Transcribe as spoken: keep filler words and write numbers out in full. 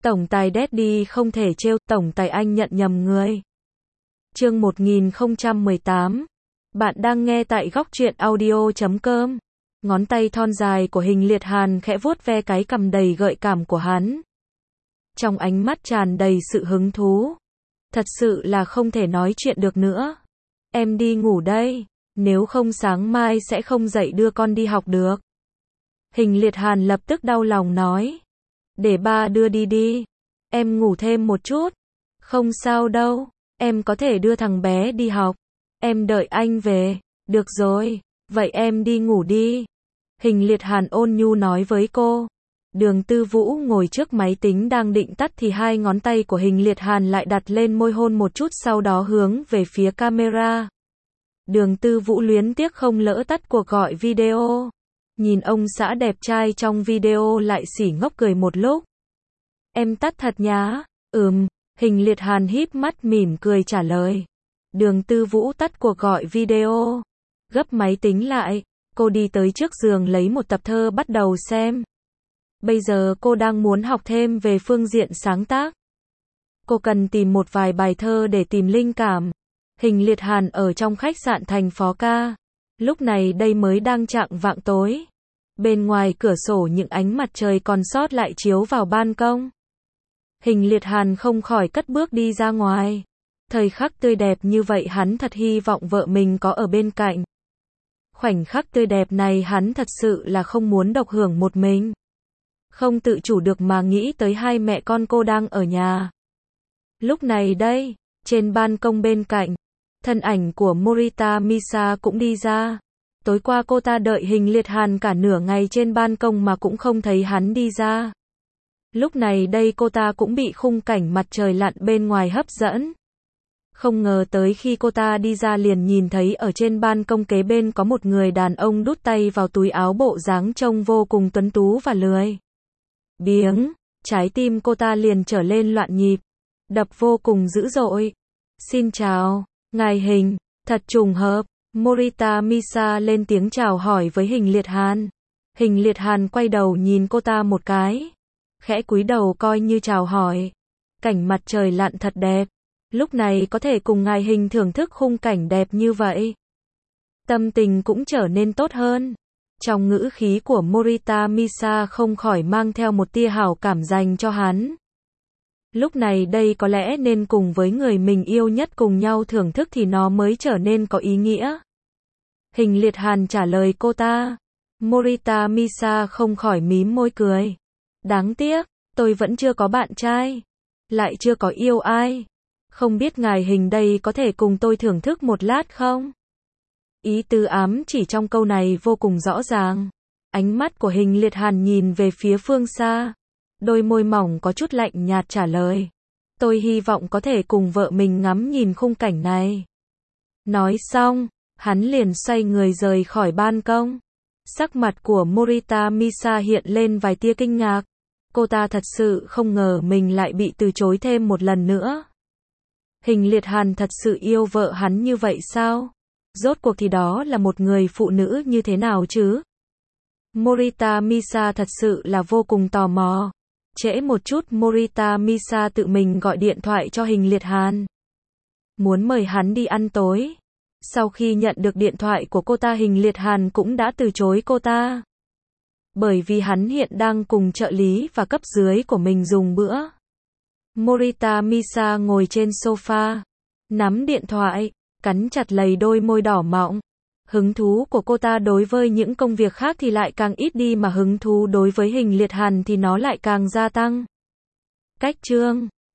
Tổng tài Daddy không thể trêu, tổng tài anh nhận nhầm người. Chương một nghìn không trăm mười tám. Bạn đang nghe tại góc truyện audio chấm com. Ngón tay thon dài của Hình Liệt Hàn khẽ vuốt ve cái cằm đầy gợi cảm của hắn. Trong ánh mắt tràn đầy sự hứng thú. Thật sự là không thể nói chuyện được nữa. Em đi ngủ đây, nếu không sáng mai sẽ không dậy đưa con đi học được. Hình Liệt Hàn lập tức đau lòng nói. Để ba đưa đi đi. Em ngủ thêm một chút. Không sao đâu, em có thể đưa thằng bé đi học. Em đợi anh về. Được rồi, vậy em đi ngủ đi. Hình Liệt Hàn ôn nhu nói với cô. Đường Tư Vũ ngồi trước máy tính đang định tắt thì hai ngón tay của Hình Liệt Hàn lại đặt lên môi hôn một chút, sau đó hướng về phía camera. Đường Tư Vũ luyến tiếc không lỡ tắt cuộc gọi video. Nhìn ông xã đẹp trai trong video lại xỉ ngốc cười một lúc. Em tắt thật nhá. Ừm, Hình Liệt Hàn híp mắt mỉm cười trả lời. Đường Tư Vũ tắt cuộc gọi video. Gấp máy tính lại, cô đi tới trước giường lấy một tập thơ bắt đầu xem. Bây giờ cô đang muốn học thêm về phương diện sáng tác. Cô cần tìm một vài bài thơ để tìm linh cảm. Hình Liệt Hàn ở trong khách sạn thành phố ca. Lúc này đây mới đang chạng vạng tối. Bên ngoài cửa sổ những ánh mặt trời còn sót lại chiếu vào ban công. Hình Liệt Hàn không khỏi cất bước đi ra ngoài. Thời khắc tươi đẹp như vậy hắn thật hy vọng vợ mình có ở bên cạnh. Khoảnh khắc tươi đẹp này hắn thật sự là không muốn độc hưởng một mình. Không tự chủ được mà nghĩ tới hai mẹ con cô đang ở nhà. Lúc này đây, trên ban công bên cạnh, thân ảnh của Morita Misa cũng đi ra. Tối qua cô ta đợi Hình Liệt Hàn cả nửa ngày trên ban công mà cũng không thấy hắn đi ra. Lúc này đây cô ta cũng bị khung cảnh mặt trời lặn bên ngoài hấp dẫn. Không ngờ tới khi cô ta đi ra liền nhìn thấy ở trên ban công kế bên có một người đàn ông đút tay vào túi áo, bộ dáng trông vô cùng tuấn tú và lười biếng. Trái tim cô ta liền trở lên loạn nhịp, đập vô cùng dữ dội. Xin chào, ngài Hình, thật trùng hợp. Morita Misa lên tiếng chào hỏi với Hình Liệt Hàn. Hình Liệt Hàn quay đầu nhìn cô ta một cái, khẽ cúi đầu coi như chào hỏi. Cảnh mặt trời lặn thật đẹp. Lúc này có thể cùng ngài Hình thưởng thức khung cảnh đẹp như vậy, tâm tình cũng trở nên tốt hơn. Trong ngữ khí của Morita Misa không khỏi mang theo một tia hảo cảm dành cho hắn. Lúc này đây có lẽ nên cùng với người mình yêu nhất cùng nhau thưởng thức thì nó mới trở nên có ý nghĩa. Hình Liệt Hàn trả lời cô ta. Morita Misa không khỏi mím môi cười. Đáng tiếc, tôi vẫn chưa có bạn trai, lại chưa có yêu ai. Không biết ngài Hình đây có thể cùng tôi thưởng thức một lát không? Ý tứ ám chỉ trong câu này vô cùng rõ ràng. Ánh mắt của Hình Liệt Hàn nhìn về phía phương xa. Đôi môi mỏng có chút lạnh nhạt trả lời. Tôi hy vọng có thể cùng vợ mình ngắm nhìn khung cảnh này. Nói xong, hắn liền xoay người rời khỏi ban công. Sắc mặt của Morita Misa hiện lên vài tia kinh ngạc. Cô ta thật sự không ngờ mình lại bị từ chối thêm một lần nữa. Hình Liệt Hàn thật sự yêu vợ hắn như vậy sao? Rốt cuộc thì đó là một người phụ nữ như thế nào chứ? Morita Misa thật sự là vô cùng tò mò. Trễ một chút Morita Misa tự mình gọi điện thoại cho Hình Liệt Hàn. Muốn mời hắn đi ăn tối. Sau khi nhận được điện thoại của cô ta, Hình Liệt Hàn cũng đã từ chối cô ta. Bởi vì hắn hiện đang cùng trợ lý và cấp dưới của mình dùng bữa. Morita Misa ngồi trên sofa, nắm điện thoại, cắn chặt lấy đôi môi đỏ mọng. Hứng thú của cô ta đối với những công việc khác thì lại càng ít đi, mà hứng thú đối với Hình Liệt Hàn thì nó lại càng gia tăng. Cách chương